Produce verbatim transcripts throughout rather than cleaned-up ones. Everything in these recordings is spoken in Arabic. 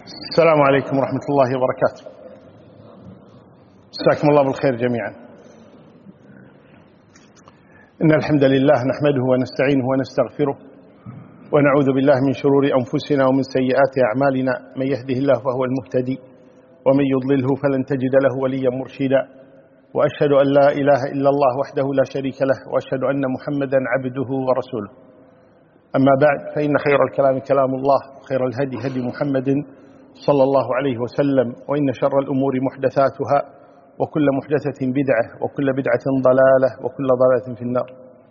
السلام عليكم ورحمة الله وبركاته. مساكم الله بالخير جميعا. إن الحمد لله نحمده ونستعينه ونستغفره ونعوذ بالله من شرور أنفسنا ومن سيئات أعمالنا. من يهده الله فهو المهتدي ومن يضلله فلن تجد له وليا مرشدا، وأشهد أن لا إله إلا الله وحده لا شريك له، وأشهد أن محمدا عبده ورسوله. أما بعد، فإن خير الكلام كلام الله، وخير الهدي هدي محمد صلى الله عليه وسلم، وإن شر الأمور محدثاتها، وكل محدثة بدعة، وكل بدعة ضلالة، وكل ضلالة في النار.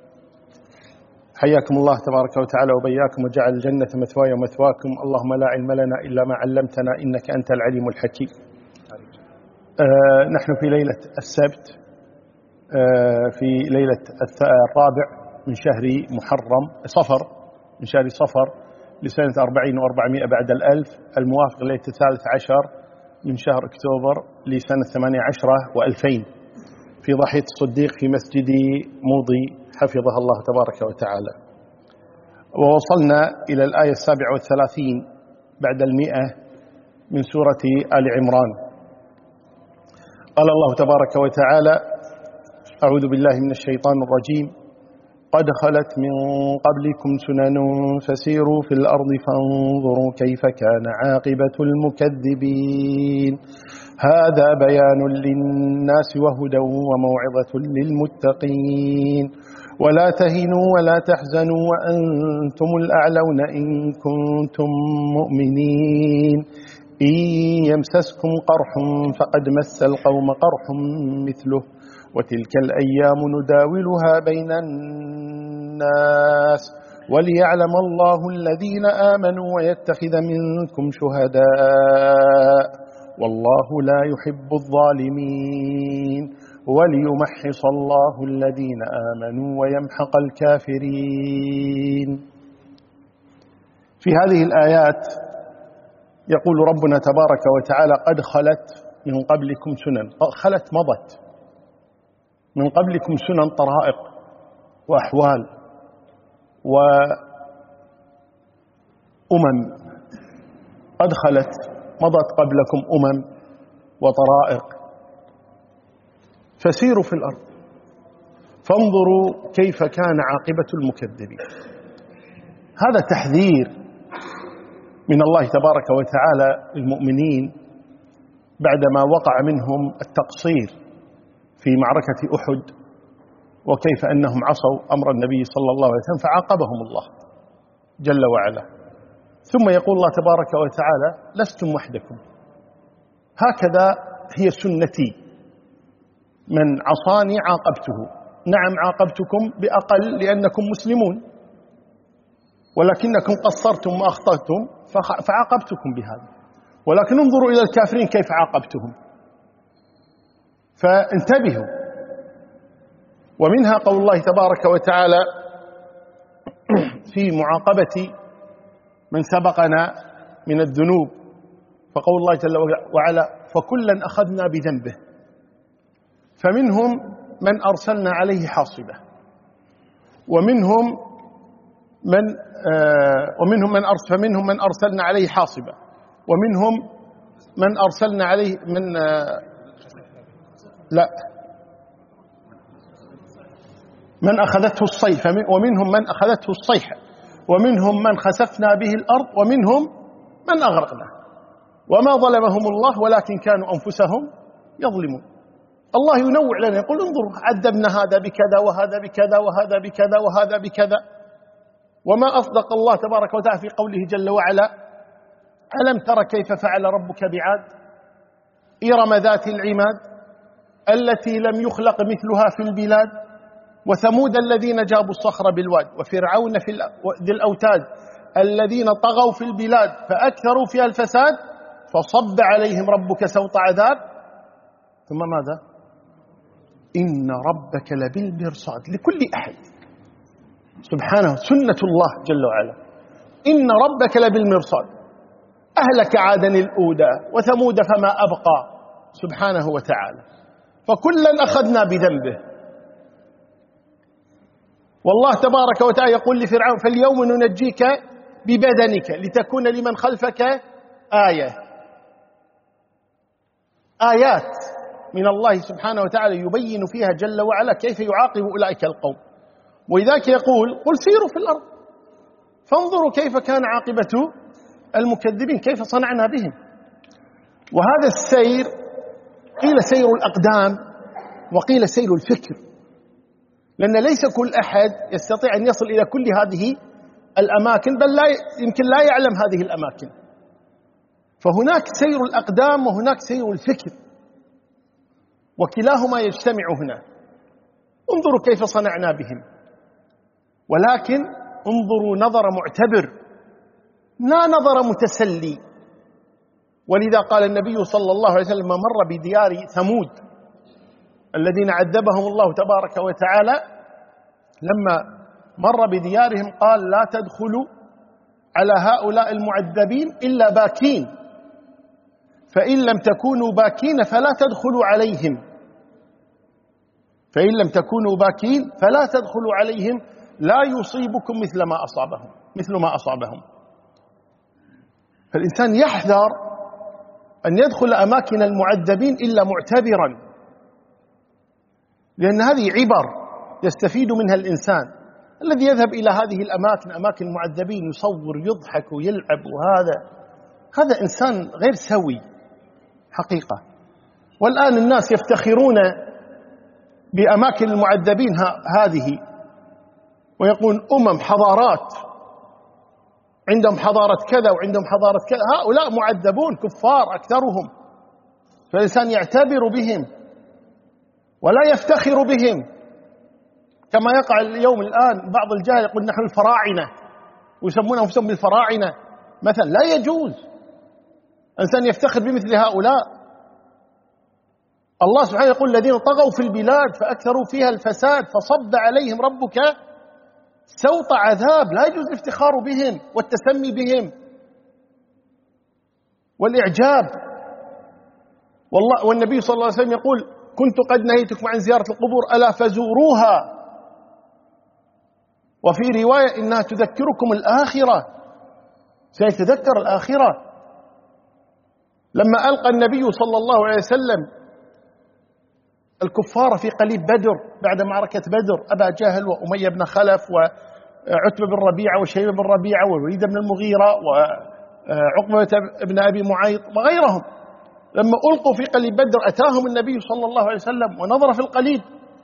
حياكم الله تبارك وتعالى وبياكم، وجعل الجنة مثواي ومثواكم. اللهم لا علم لنا إلا ما علمتنا، إنك أنت العليم الحكيم. آه نحن في ليلة السبت، آه في ليلة الرابع من شهر محرم صفر من شهر صفر لسنة أربعين وأربعمائة بعد الألف، الموافق ليلة الثالث عشر من شهر أكتوبر لسنة ثمانية عشرة وألفين، في ضاحية الصديق في مسجد موضي حفظها الله تبارك وتعالى. ووصلنا إلى الآية السابعة والثلاثين بعد المئة من سورة آل عمران. قال الله تبارك وتعالى: أعوذ بالله من الشيطان الرجيم: قد خلت من قبلكم سنن فسيروا في الأرض فانظروا كيف كان عاقبة المكذبين. هذا بيان للناس وهدى وموعظة للمتقين. ولا تهنوا ولا تحزنوا وأنتم الأعلون إن كنتم مؤمنين. إن يمسسكم قرح فقد مس القوم قرح مثله، وتلك الأيام نداولها بين الناس وليعلم الله الذين آمنوا ويتخذ منكم شهداء والله لا يحب الظالمين وليمحص الله الذين آمنوا ويمحق الكافرين. في هذه الآيات يقول ربنا تبارك وتعالى: قد خلت من قبلكم سنن. خلت مضت من قبلكم سنن، طرائق وأحوال وأمم. قد خلت مضت قبلكم أمم وطرائق، فسيروا في الأرض فانظروا كيف كان عاقبة المكذبين. هذا تحذير من الله تبارك وتعالى للمؤمنين بعدما وقع منهم التقصير في معركة أحد، وكيف أنهم عصوا أمر النبي صلى الله عليه وسلم فعاقبهم الله جل وعلا. ثم يقول الله تبارك وتعالى: لستم وحدكم، هكذا هي سنتي، من عصاني عاقبته. نعم عاقبتكم بأقل لأنكم مسلمون، ولكنكم قصرتم وأخطأتم فعاقبتكم بهذا، ولكن انظروا إلى الكافرين كيف عاقبتهم، فانتبهوا. ومنها قول الله تبارك وتعالى في معاقبة من سبقنا من الذنوب، فقول الله جل وعلا: فكلا أخذنا بذنبه فمنهم من أرسلنا عليه حاصبة ومنهم من آه ومنهم من أرسل فمنهم من أرسلنا عليه حاصبة ومنهم من أرسلنا عليه من آه لا من أخذته الصيحة، ومنهم من أخذته الصيحة ومنهم من خسفنا به الأرض ومنهم من أغرقنا وما ظلمهم الله ولكن كانوا أنفسهم يظلمون. الله ينوع لنا، يقول: انظروا عذبنا هذا بكذا وهذا بكذا وهذا بكذا وهذا بكذا. وما أصدق الله تبارك وتعالى في قوله جل وعلا: ألم تر كيف فعل ربك بعاد إرم ذات العماد التي لم يخلق مثلها في البلاد وثمود الذين جابوا الصخر بالواد وفرعون في ذي الأوتاد الذين طغوا في البلاد فأكثروا فيها الفساد فصب عليهم ربك سوط عذاب ثم ماذا؟ إن ربك لبالمرصاد لكل أحد. سبحانه، سنة الله جل وعلا. إن ربك لبالمرصاد. أهلك عادا الأولى وثمود فما أبقى، سبحانه وتعالى. فكلا أخذنا بذنبه. والله تبارك وتعالى يقول لفرعون: فاليوم ننجيك ببدنك لتكون لمن خلفك آية. آيات من الله سبحانه وتعالى يبين فيها جل وعلا كيف يعاقب أولئك القوم. ولذلك يقول قل سيروا في الأرض فانظروا كيف كان عاقبة المكذبين، كيف صنعنا بهم. وهذا السير قيل سير الأقدام وقيل سير الفكر، لأن ليس كل أحد يستطيع أن يصل إلى كل هذه الأماكن، بل لا يمكن لا يعلم هذه الأماكن. فهناك سير الأقدام وهناك سير الفكر، وكلاهما يجتمع هنا. انظروا كيف صنعنا بهم، ولكن انظروا نظر معتبر لا نظر متسلي. ولذا قال النبي صلى الله عليه وسلم مر بديار ثمود الذين عذبهم الله تبارك وتعالى، لما مر بديارهم قال لا تدخلوا على هؤلاء المعذبين إلا باكين، فإن لم تكونوا باكين فلا تدخلوا عليهم فإن لم تكونوا باكين فلا تدخلوا عليهم لا يصيبكم مثل ما أصابهم مثل ما أصابهم. فالإنسان يحذر أن يدخل أماكن المعذبين إلا معتبرا، لأن هذه عبر يستفيد منها الإنسان. الذي يذهب إلى هذه الأماكن أماكن المعذبين يصور يضحك ويلعب، وهذا هذا إنسان غير سوي حقيقة. والآن الناس يفتخرون بأماكن المعذبين هذه ويقول أمم حضارات عندهم حضارة كذا وعندهم حضارة كذا، هؤلاء معذبون كفار أكثرهم. فالإنسان يعتبر بهم ولا يفتخر بهم، كما يقع اليوم الآن بعض الجاهل يقول نحن الفراعنة ويسمون أنفسهم بالفراعنة مثلا. لا يجوز إنسان يفتخر بمثل هؤلاء. الله سبحانه يقول الذين طغوا في البلاد فأكثروا فيها الفساد فصب عليهم ربك سوط عذاب. لا يجوز الافتخار بهم والتسمي بهم والإعجاب. والله والنبي صلى الله عليه وسلم يقول كنت قد نهيتكم عن زيارة القبور ألا فزوروها، وفي رواية إنها تذكركم الآخرة، سيتذكر الآخرة. لما ألقى النبي صلى الله عليه وسلم الكفار في قليب بدر بعد معركة بدر، أبا جهل وأمية بن خلف وعتبة بن ربيعة وشيبة بن ربيعة والوليد بن المغيرة وعقبة بن أبي معيط وغيرهم، لما ألقوا في قليب بدر أتاهم النبي صلى الله عليه وسلم ونظر في القليب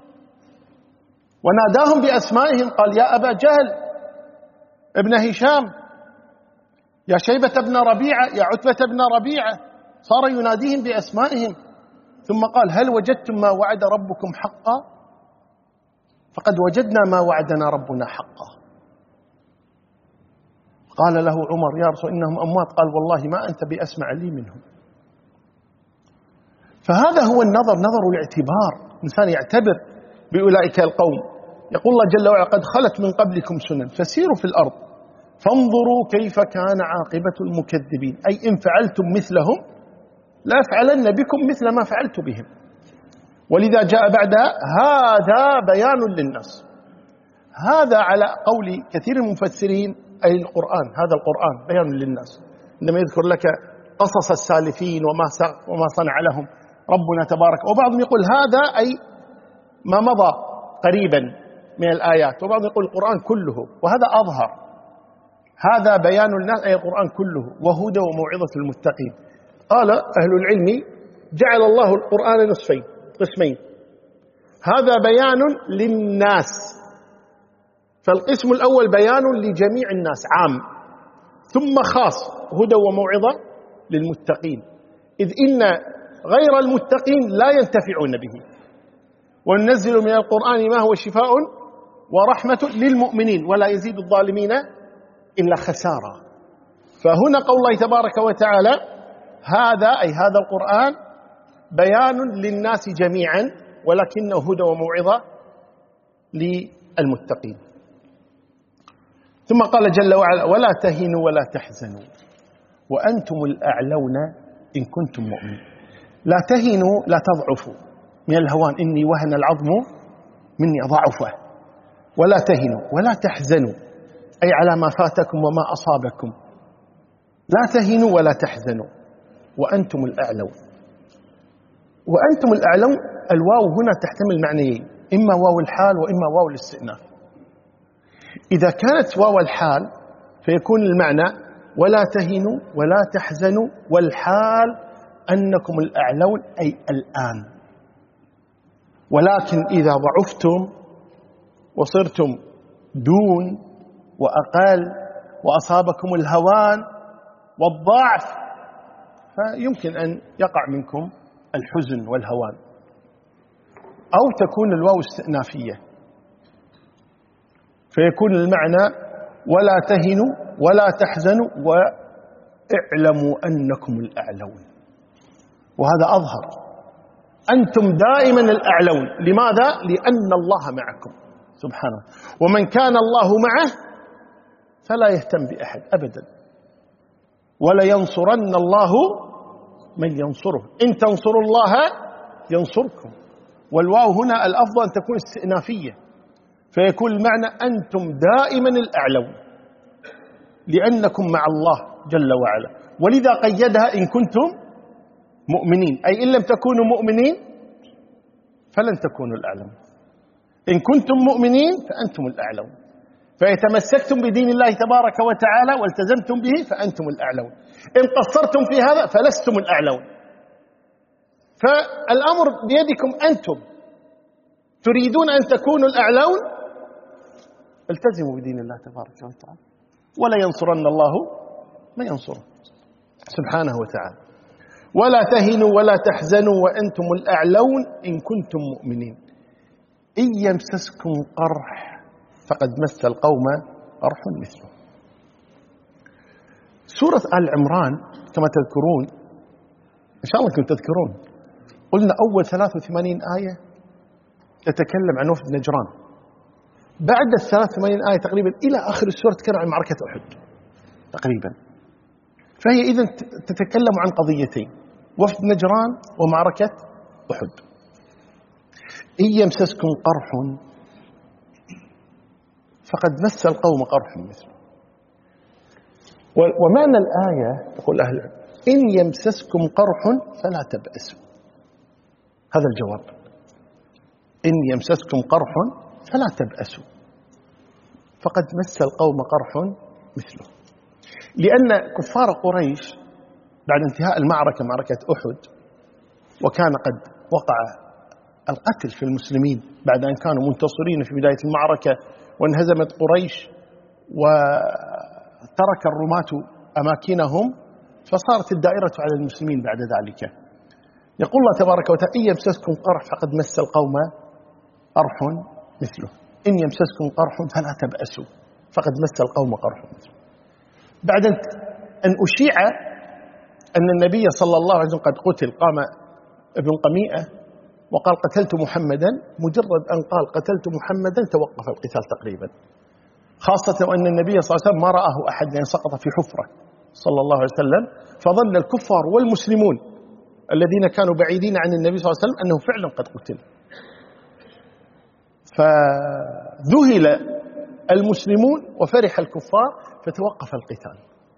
وناداهم بأسمائهم، قال يا أبا جهل ابن هشام، يا شيبة بن ربيعة، يا عتبة بن ربيعة، صار يناديهم بأسمائهم. ثم قال هل وجدتم ما وعد ربكم حقا؟ فقد وجدنا ما وعدنا ربنا حقا. قال له عمر يا رسول إنهم أموات، قال والله ما أنت بأسمع لي منهم. فهذا هو النظر، نظر الاعتبار، إنسان يعتبر بأولئك القوم. يقول الله جل وعلا قد خلت من قبلكم سنن فسيروا في الأرض فانظروا كيف كان عاقبة المكذبين، أي إن فعلتم مثلهم لا أفعلن بكم مثل ما فعلت بهم. ولذا جاء بعدها هذا بيان للناس. هذا على قول كثير من المفسرين أي القرآن، هذا القرآن بيان للناس، عندما يذكر لك قصص السالفين وما وما صنع لهم ربنا تبارك. وبعضهم يقول هذا أي ما مضى قريبا من الآيات، وبعضهم يقول القرآن كله، وهذا أظهر. هذا بيان للناس أي القرآن كله وهدى وموعظة للمتقين. قال أهل العلم جعل الله القرآن نصفين قسمين، هذا بيان للناس، فالقسم الأول بيان لجميع الناس عام، ثم خاص هدى وموعظة للمتقين، إذ إن غير المتقين لا ينتفعون به. وننزل من القرآن ما هو شفاء ورحمة للمؤمنين ولا يزيد الظالمين إلا خسارة. فهنا قول الله تبارك وتعالى هذا أي هذا القرآن بيان للناس جميعا ولكنه هدى وموعظة للمتقين. ثم قال جل وعلا ولا تهنوا ولا تحزنوا وأنتم الأعلون إن كنتم مؤمنين. لا تهنوا لا تضعفوا، من الهوان إني وهن العظم مني ضعفه. ولا تهنوا ولا تحزنوا أي على ما فاتكم وما أصابكم. لا تهنوا ولا تحزنوا وأنتم الأعلون. وأنتم الأعلون. الواو هنا تحتمل معنيين، إما واو الحال وإما واو الاستئناف. إذا كانت واو الحال فيكون المعنى ولا تهنوا ولا تحزنوا والحال أنكم الأعلون، أي الآن. ولكن إذا ضعفتم وصرتم دون وأقل وأصابكم الهوان والضعف فيمكن أن يقع منكم الحزن والهوان. أو تكون الواو استئنافية فيكون المعنى ولا تهنوا ولا تحزنوا واعلموا أنكم الأعلون، وهذا أظهر. أنتم دائما الأعلون. لماذا؟ لأن الله معكم سبحانه، ومن كان الله معه فلا يهتم بأحد أبدا. ولينصرن الله من ينصره، إن تنصروا الله ينصركم. والواو هنا الأفضل أن تكون استئنافية فيكون المعنى أنتم دائما الأعلون لأنكم مع الله جل وعلا. ولذا قيدها إن كنتم مؤمنين، أي إن لم تكونوا مؤمنين فلن تكونوا الأعلون. إن كنتم مؤمنين فأنتم الأعلون، فيتمسكتم بدين الله تبارك وتعالى والتزمتم به فأنتم الأعلون. إن قصرتم في هذا فلستم الأعلون. فالأمر بيدكم أنتم. تريدون أن تكونوا الأعلون، التزموا بدين الله تبارك وتعالى، ولا ينصرن الله من ينصره سبحانه وتعالى. ولا تهنوا ولا تحزنوا وأنتم الأعلون إن كنتم مؤمنين. إن يمسسكم قرح فقد مس القوم قرح مثله. سورة آل عمران كما تذكرون، إن شاء الله كنتم تذكرون، قلنا أول ثلاث وثمانين آية تتكلم عن وفد نجران. بعد الثلاث وثمانين آية تقريبا إلى آخر السورة تتكلم عن معركة أحد تقريبا. فهي إذن تتكلم عن قضيتين، وفد نجران ومعركة أحد. إن يمسسكم قرح فقد مس القوم قرح مثله. ومعنى الآية تقول أهل إن يمسسكم قرح فلا تبأسوا. هذا الجواب. إن يمسسكم قرح فلا تبأسوا فقد مس القوم قرح مثله. لأن كفار قريش بعد انتهاء المعركة معركة أحد، وكان قد وقع القتل في المسلمين بعد أن كانوا منتصرين في بداية المعركة وانهزمت قريش وترك الرماة أماكنهم، فصارت الدائرة على المسلمين بعد ذلك. يقول الله تبارك وتعالى إن يمسسكم قرح فقد مس القوم قرح مثله. إن يمسسكم قرح فلا تبأسوا فقد مس القوم قرح مثله. بعد أن أشيع أن النبي صلى الله عليه وسلم قد قتل، قام ابن قميئة وقال قتلت محمدا، مجرد أن قال قتلت محمدا توقف القتال تقريبا، خاصة وأن النبي صلى الله عليه وسلم ما رآه أحد لأن سقط في حفرة صلى الله عليه وسلم، فظن الكفار والمسلمون الذين كانوا بعيدين عن النبي صلى الله عليه وسلم أنه فعلا قد قتل. فذهل المسلمون وفرح الكفار فتوقف القتال.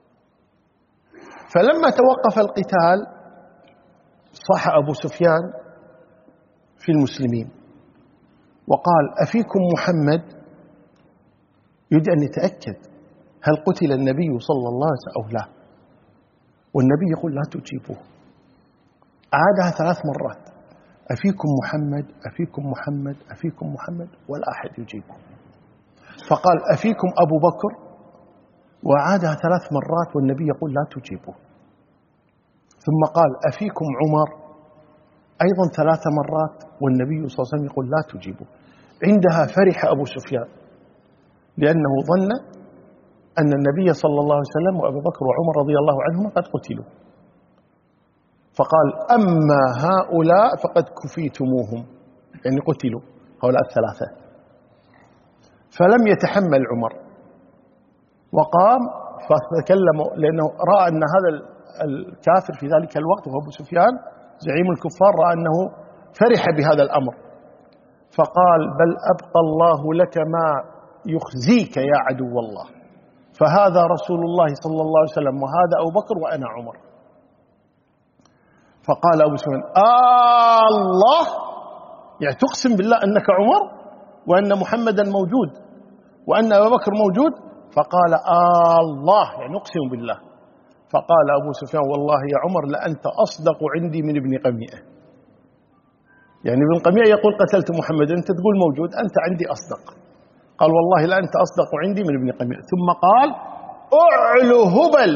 فلما توقف القتال صاح أبو سفيان في المسلمين وقال أفيكم محمد؟ يريد أن يتأكد هل قتل النبي صلى الله عليه وسلم أو لا، والنبي يقول لا تجيبوه. عادها ثلاث مرات أفيكم محمد أفيكم محمد أفيكم محمد ولا أحد يجيبه. فقال أفيكم أبو بكر، وعادها ثلاث مرات والنبي يقول لا تجيبه. ثم قال أفيكم عمر، أيضا ثلاث مرات والنبي صلى الله عليه وسلم يقول لا تجيبه. عندها فرح أبو سفيان لأنه ظن أن النبي صلى الله عليه وسلم وأبو بكر وعمر رضي الله عنهما قد قتلوا، فقال أما هؤلاء فقد كفيتموهم، يعني قتلوا هؤلاء الثلاثة. فلم يتحمل عمر وقام فتكلم، لأنه رأى أن هذا الكافر في ذلك الوقت وهو أبو سفيان زعيم الكفار رأى أنه فرح بهذا الأمر، فقال بل أبقى الله لك ما يخزيك يا عدو الله، فهذا رسول الله صلى الله عليه وسلم وهذا أبو بكر وأنا عمر. فقال أبو سفيان آه الله، يعني تقسم بالله أنك عمر وأن محمدا موجود وأن أبا بكر موجود؟ فقال آه الله، يعني أقسم بالله. فقال أبو سفيان والله يا عمر لأنت أصدق عندي من ابن قميئة. يعني ابن قميئة يقول قتلت محمد، أنت تقول موجود، أنت عندي أصدق. قال والله لأنت أصدق عندي من ابن قميئة. ثم قال أعلو هبل،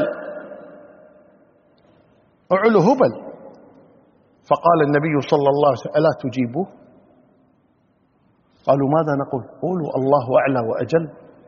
أعلو هبل. فقال النبي صلى الله عليه وسلم ألا تجيبوه؟ قالوا ماذا نقول؟ قولوا الله أعلى وأجل.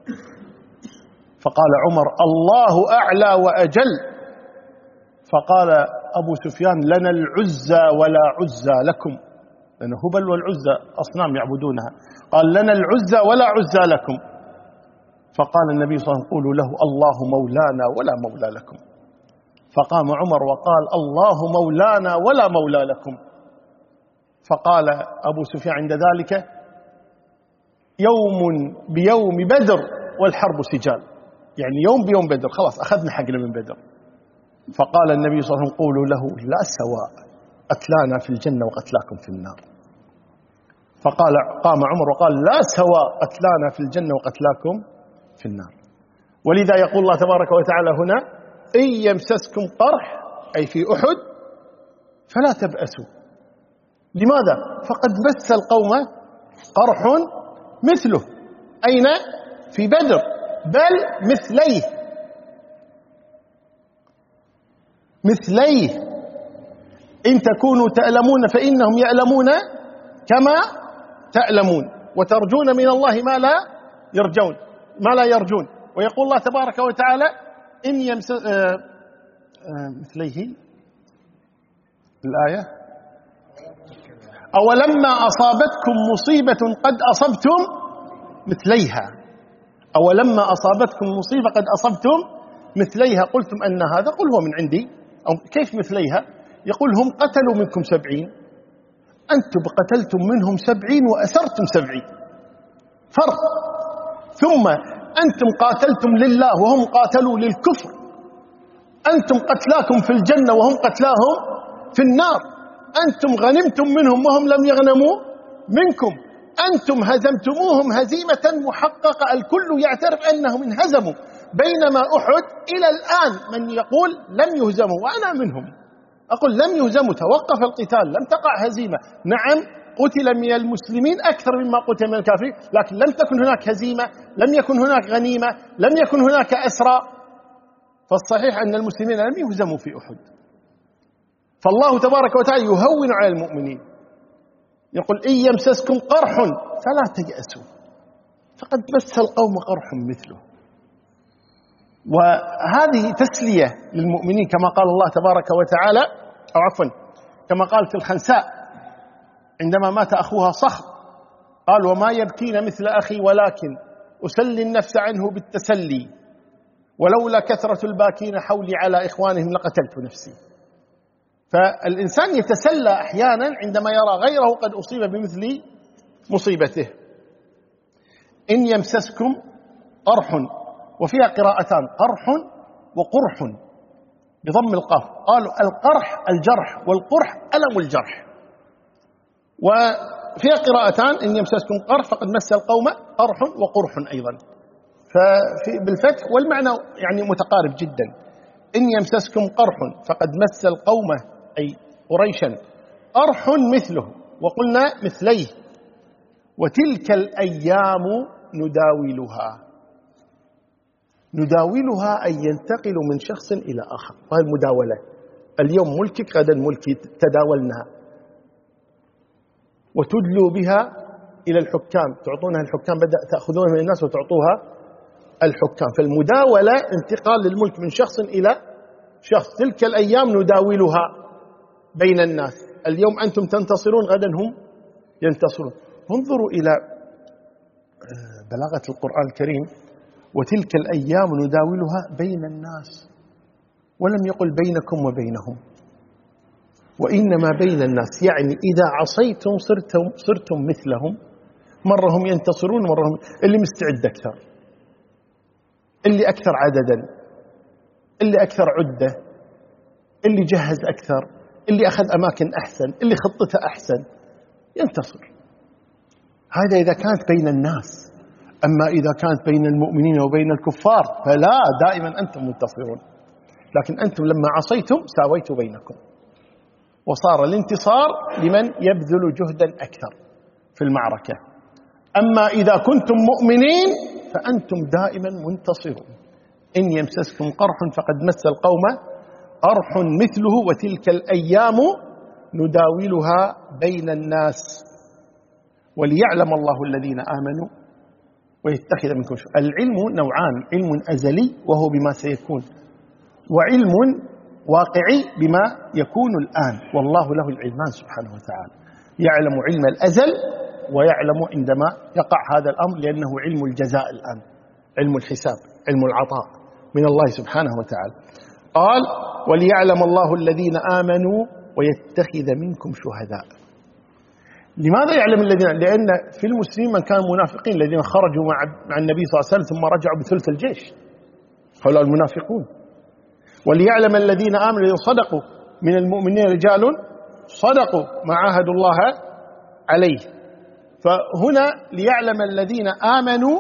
فقال عمر الله أعلى وأجل. فقال أبو سفيان لنا العزى ولا عزى لكم، لأن هبل والعزى أصنام يعبدونها. قال لنا العزى ولا عزى لكم. فقال النبي صلى الله عليه وسلم قولوا له الله مولانا ولا مولى لكم. فقام عمر وقال الله مولانا ولا مولى لكم. فقال أبو سفيان عند ذلك يوم بيوم بدر والحرب سجال، يعني يوم بيوم بدر، خلاص أخذنا حقنا من بدر. فقال النبي صلى الله عليه وسلم قولوا له لا سواء، قتلانا في الجنة وقتلاكم في النار. فقال قام عمر وقال لا سواء، قتلانا في الجنة وقتلاكم في النار. ولذا يقول الله تبارك وتعالى هنا إن يمسسكم قرح، أي في أحد، فلا تبأسوا. لماذا؟ فقد مس القوم قرح مثله. أين؟ في بدر، بل مثليه، مثليه. إن تكونوا تألمون فإنهم يألمون كما تألمون، وترجون من الله ما لا يرجون ما لا يرجون. ويقول الله تبارك وتعالى إن يمس آه آه مثليه الآية أولما أصابتكم مصيبة قد أصبتم مثليها، أولما أصابتكم مصيبة قد أصبتم مثليها قلتم أن هذا، قل هو من عندي. أو كيف مثليها؟ يقول هم قتلوا منكم سبعين، أنتم قتلتم منهم سبعين وأسرتم سبعين، فرق. ثم أنتم قاتلتم لله وهم قاتلوا للكفر، أنتم قتلاكم في الجنة وهم قتلاهم في النار، أنتم غنمتم منهم وهم لم يغنموا منكم، أنتم هزمتموهم هزيمة محققة، الكل يعترف أنهم انهزموا. بينما أحد إلى الآن من يقول لم يهزموا، وأنا منهم أقول لم يهزموا، توقف القتال، لم تقع هزيمة. نعم قتل من المسلمين أكثر مما قتل من الكافرين، لكن لم تكن هناك هزيمة، لم يكن هناك غنيمة، لم يكن هناك أسرى. فالصحيح أن المسلمين لم يهزموا في أحد. فالله تبارك وتعالى يهون على المؤمنين، يقول إن يمسسكم قرح فلا تيأسوا، فقد مس القوم قرح مثله. وهذه تسلية للمؤمنين كما قال الله تبارك وتعالى، أو عفوا كما قالت الخنساء عندما مات أخوها صخر، قال وما يبكين مثل أخي ولكن أسلي النفس عنه بالتسلي، ولولا كثرة الباكين حولي على إخوانهم لقتلت نفسي. فالإنسان يتسلى أحيانا عندما يرى غيره قد أصيب بمثل مصيبته. إن يمسسكم قرح، وفيها قراءتان قرح وقرح بضم القاف، قالوا القرح الجرح والقرح ألم الجرح. وفيها قراءتان إن يمسسكم قرح فقد مس القوم قرح وقرح أيضا، فبالفتح والمعنى يعني متقارب جدا. إن يمسسكم قرح فقد مس القوم أي قريشا قرح مثله، وقلنا مثليه، وتلك الأيام نداولها. نداولها أي ينتقل من شخص إلى آخر، وهي المداولة. اليوم ملكك غدا ملكي، تداولناها. وتدلوا بها إلى الحكام، تعطونها الحكام، بدأ تأخذونها من الناس وتعطوها الحكام. فالمداولة انتقال للملك من شخص إلى شخص. تلك الأيام نداولها بين الناس، اليوم أنتم تنتصرون غدا هم ينتصرون. انظروا إلى بلاغة القرآن الكريم، وتلك الأيام نداولها بين الناس، ولم يقل بينكم وبينهم، وإنما بين الناس. يعني إذا عصيتم صرتم, صرتم مثلهم، مرة هم ينتصرون مرة هم. اللي مستعد أكثر، اللي أكثر عددا، اللي أكثر عدة، اللي جهز أكثر، اللي أخذ أماكن أحسن، اللي خطته أحسن ينتصر. هذا إذا كانت بين الناس. أما إذا كانت بين المؤمنين وبين الكفار فلا، دائما أنتم منتصرون. لكن أنتم لما عصيتم ساويت بينكم، وصار الانتصار لمن يبذل جهدا أكثر في المعركة. أما إذا كنتم مؤمنين فأنتم دائما منتصرون. إن يمسسكم قرح فقد مس القوم قرح مثله وتلك الأيام نداولها بين الناس وليعلم الله الذين آمنوا ويتخذ منكم شهداء. العلم نوعان: علم أزلي وهو بما سيكون، وعلم واقعي بما يكون الآن، والله له العلمان سبحانه وتعالى. يعلم علم الأزل ويعلم عندما يقع هذا الأمر، لأنه علم الجزاء الآن، علم الحساب، علم العطاء من الله سبحانه وتعالى. قال: وليعلم الله الذين آمنوا ويتخذ منكم شهداء. لماذا يعلم الذين؟ لأن في المسلمين من كانوا منافقين الذين خرجوا مع النبي صلى الله عليه وسلم ثم رجعوا بثلث الجيش، هؤلاء المنافقون. وليعلم الذين آمنوا صدقوا من المؤمنين رجال صدقوا ما عاهدوا الله عليه. فهنا ليعلم الذين آمنوا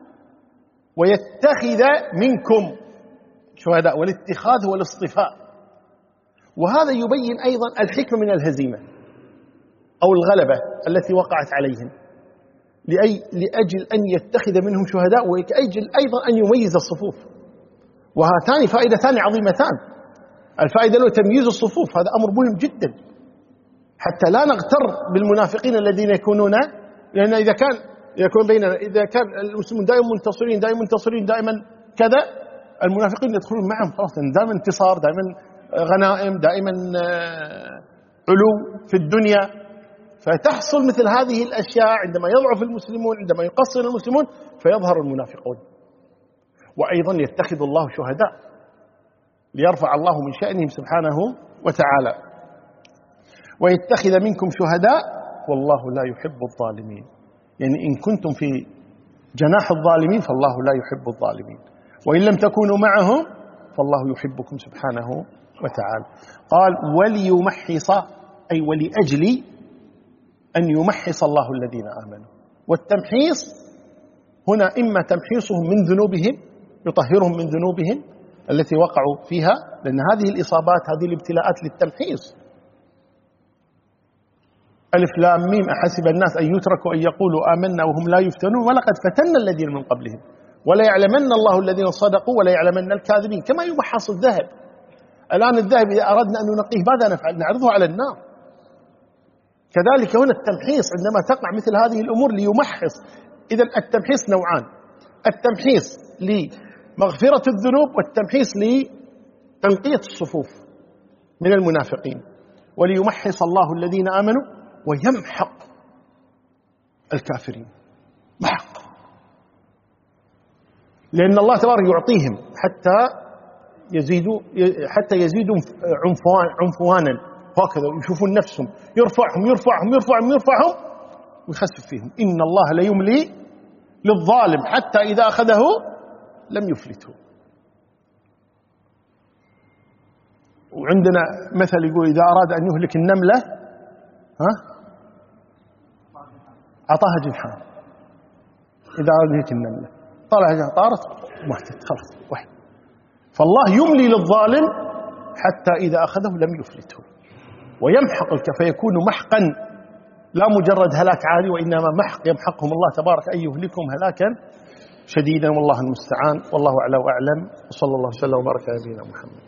ويتخذ منكم شهداء، والاتخاذ هو الاصطفاء. وهذا يبين أيضا الحكمة من الهزيمة أو الغلبة التي وقعت عليهم، لأي لأجل أن يتخذ منهم شهداء، وأجل أيضا أن يميز الصفوف. وهاتان فائدتان عظيمتان: الفائدة الأولى تمييز الصفوف، هذا أمر مهم جدا حتى لا نغتر بالمنافقين الذين يكونون، لأن إذا كان يكون بيننا إذا كان المسلمون دائما منتصرين دائما منتصرين دائما كذا، المنافقين يدخلون معهم خلاص دائما انتصار، دائما غنائم، دائما علو في الدنيا. فتحصل مثل هذه الأشياء عندما يضعف المسلمون، عندما يقصر المسلمون، فيظهر المنافقون. وأيضا يتخذ الله شهداء ليرفع الله من شأنهم سبحانه وتعالى. ويتخذ منكم شهداء والله لا يحب الظالمين. يعني إن كنتم في جناح الظالمين فالله لا يحب الظالمين، وإن لم تكونوا معهم فالله يحبكم سبحانه وتعالى. قال: وليمحص، أي ولأجل أن يمحص الله الذين آمنوا. والتمحيص هنا إما تمحيصهم من ذنوبهم، يطهرهم من ذنوبهم التي وقعوا فيها، لأن هذه الإصابات هذه الابتلاءات للتمحيص. ألف لام ميم أحسب الناس أن يتركوا أن يقولوا آمنا وهم لا يفتنون ولقد فتنا الذين من قبلهم ولا يعلمن الله الذين صدقوا ولا يعلمن الكاذبين. كما يمحص الذهب. الآن الذهب إذا أردنا أن ننقيه ماذا نفعل؟ نعرضه على النار. كذلك هنا التمحيص عندما تقع مثل هذه الأمور ليمحص. إذن التمحيص نوعان: التمحيص لمغفرة الذنوب، والتمحيص لتنقية الصفوف من المنافقين. وليمحص الله الذين آمنوا ويمحق الكافرين. محق، لأن الله تبارك يعطيهم حتى يزيدوا حتى يزيدوا عنفوان عنفوانا، هكذا يشوفون نفسهم، يرفعهم يرفعهم يرفعهم يرفعهم ويخسف فيهم. إن الله لا يملي للظالم حتى إذا أخذه لم يفلته. وعندنا مثل يقول: إذا أراد أن يهلك النملة ها أعطاها جنحان. إذا أراد يهلك النملة طلع طارت ماتت خلاص واحد. فالله يملي للظالم حتى إذا أخذه لم يفلته، ويمحق فيكون محقا، لا مجرد هلاك عادي، وإنما محق يمحقهم الله تبارك أن يهلكهم هلاكا شديدا. والله المستعان، والله أعلى وأعلم، وصلى الله وسلم وبارك على نبينا محمد.